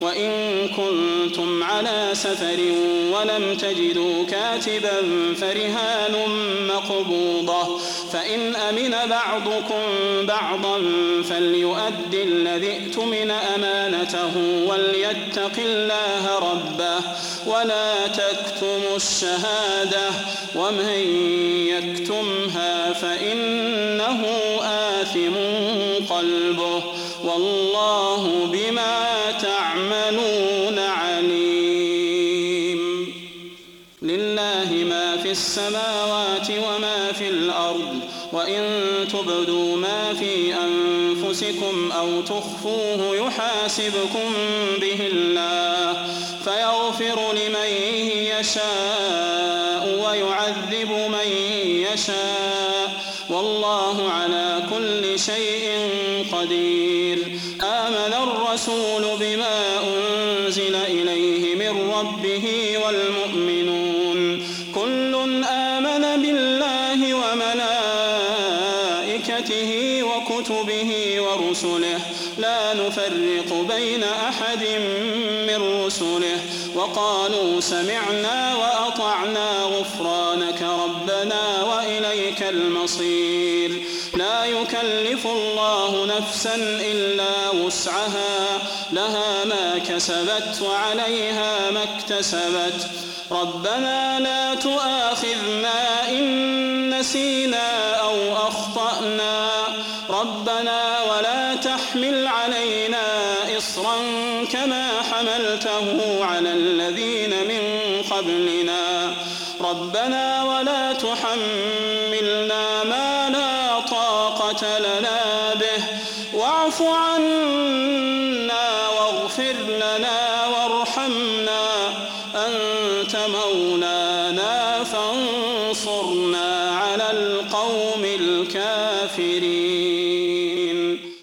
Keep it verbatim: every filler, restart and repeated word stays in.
وإن كنتم على سفر ولم تجدوا كاتبا فرهان مقبوضة فإن أمن بعضكم بعضا فليؤد الذي اؤتمن أمانته وليتق الله ربه ولا تكتموا الشهادة ومن يكتمها فإنه آثم قلبه والله بما تعملون عليم. لله ما في السماوات وما في الأرض وإن تبدوا ما في أنفسكم أو تخفوه يحاسبكم به الله فيغفر لمن يشاء ويعذب من يشاء والله على كل شيء قدير. آمن الرسول بما أنزل إليه من ربه والمؤمنون كل آمن بالله وملائكته وكتبه ورسله لا نفرق بين أحد من رسله وقالوا سمعنا وأطعنا غفرانك ربنا وإليك المصير. لا يكلف الله نفسا إلا وسعها لها ما كسبت وعليها ما اكتسبت ربنا لا تؤاخذنا إن نسينا أو أخطأنا ربنا ولا تحمل علينا إصرا كما حملته على الذين من قبلنا ربنا ولا تحملنا ما لا طاقة لنا به واعف عنا واغفر لنا وارحمنا أنت مولانا فانصرنا على القوم الكافرين.